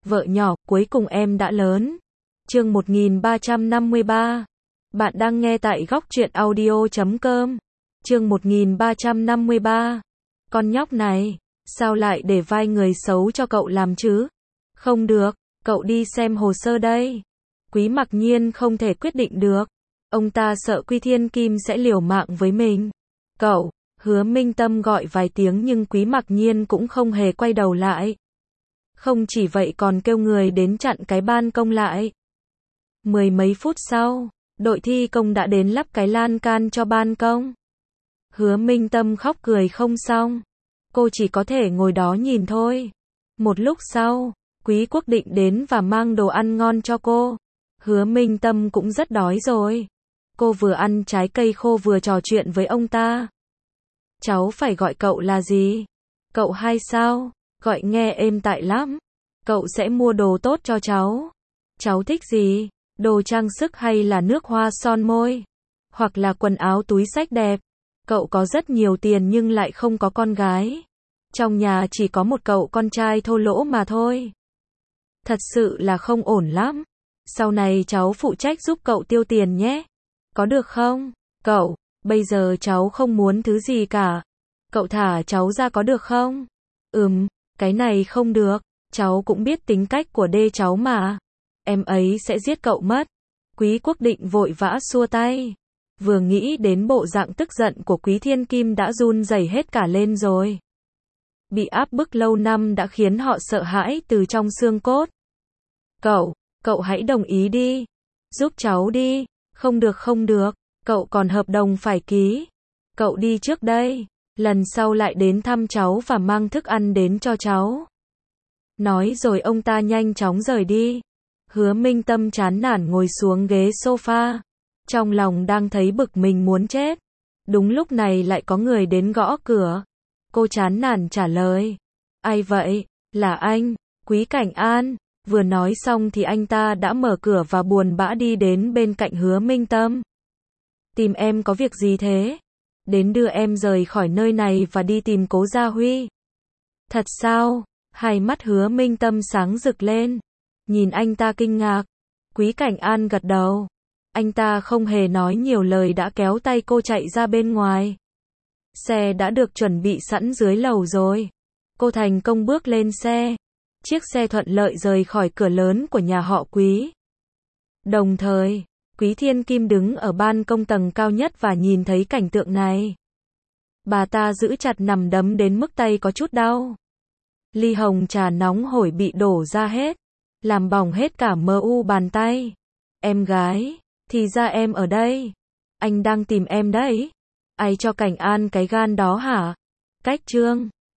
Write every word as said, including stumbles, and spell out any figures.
Vợ nhỏ, cuối cùng em đã lớn. Chương một nghìn ba trăm năm mươi ba. Bạn đang nghe tại góc truyện audio chấm com. Chương một nghìn ba trăm năm mươi ba. Con nhóc này, sao lại để vai người xấu cho cậu làm chứ? Không được, cậu đi xem hồ sơ đây. Quý Mặc Nhiên không thể quyết định được. Ông ta sợ Quý Thiên Kim sẽ liều mạng với mình. Cậu, Hứa Minh Tâm gọi vài tiếng nhưng Quý Mặc Nhiên cũng không hề quay đầu lại. Không chỉ vậy còn kêu người đến chặn cái ban công lại. Mười mấy phút sau, đội thi công đã đến lắp cái lan can cho ban công. Hứa Minh Tâm khóc cười không xong. Cô chỉ có thể ngồi đó nhìn thôi. Một lúc sau, Quý Quốc Định đến và mang đồ ăn ngon cho cô. Hứa Minh Tâm cũng rất đói rồi. Cô vừa ăn trái cây khô vừa trò chuyện với ông ta. Cháu phải gọi cậu là gì? Cậu hay sao? Gọi nghe êm tai lắm. Cậu sẽ mua đồ tốt cho cháu. Cháu thích gì? Đồ trang sức hay là nước hoa son môi? Hoặc là quần áo túi xách đẹp? Cậu có rất nhiều tiền nhưng lại không có con gái. Trong nhà chỉ có một cậu con trai thô lỗ mà thôi. Thật sự là không ổn lắm. Sau này cháu phụ trách giúp cậu tiêu tiền nhé. Có được không? Cậu, bây giờ cháu không muốn thứ gì cả. Cậu thả cháu ra có được không? Ừm, cái này không được. Cháu cũng biết tính cách của đê cháu mà. Em ấy sẽ giết cậu mất. Quý Quốc Định vội vã xua tay. Vừa nghĩ đến bộ dạng tức giận của Quý Thiên Kim đã run rẩy hết cả lên rồi. Bị áp bức lâu năm đã khiến họ sợ hãi từ trong xương cốt. Cậu, cậu hãy đồng ý đi. Giúp cháu đi. Không được không được. Cậu còn hợp đồng phải ký. Cậu đi trước đây. Lần sau lại đến thăm cháu và mang thức ăn đến cho cháu. Nói rồi ông ta nhanh chóng rời đi. Hứa Minh Tâm chán nản ngồi xuống ghế sofa. Trong lòng đang thấy bực mình muốn chết. Đúng lúc này lại có người đến gõ cửa. Cô chán nản trả lời. Ai vậy? Là anh, Quý Cảnh An. Vừa nói xong thì anh ta đã mở cửa và buồn bã đi đến bên cạnh Hứa Minh Tâm. Tìm em có việc gì thế? Đến đưa em rời khỏi nơi này và đi tìm Cố Gia Huy. Thật sao? Hai mắt Hứa Minh Tâm sáng rực lên. Nhìn anh ta kinh ngạc. Quý Cảnh An gật đầu. Anh ta không hề nói nhiều lời đã kéo tay cô chạy ra bên ngoài. Xe đã được chuẩn bị sẵn dưới lầu rồi. Cô thành công bước lên xe. Chiếc xe thuận lợi rời khỏi cửa lớn của nhà họ Quý. Đồng thời, Quý Thiên Kim đứng ở ban công tầng cao nhất và nhìn thấy cảnh tượng này. Bà ta giữ chặt nằm đấm đến mức tay có chút đau. Ly hồng trà nóng hổi bị đổ ra hết, làm bỏng hết cả mờ u bàn tay. Em gái, thì ra em ở đây. Anh đang tìm em đấy. Ai cho Cảnh An cái gan đó hả? Cách trương.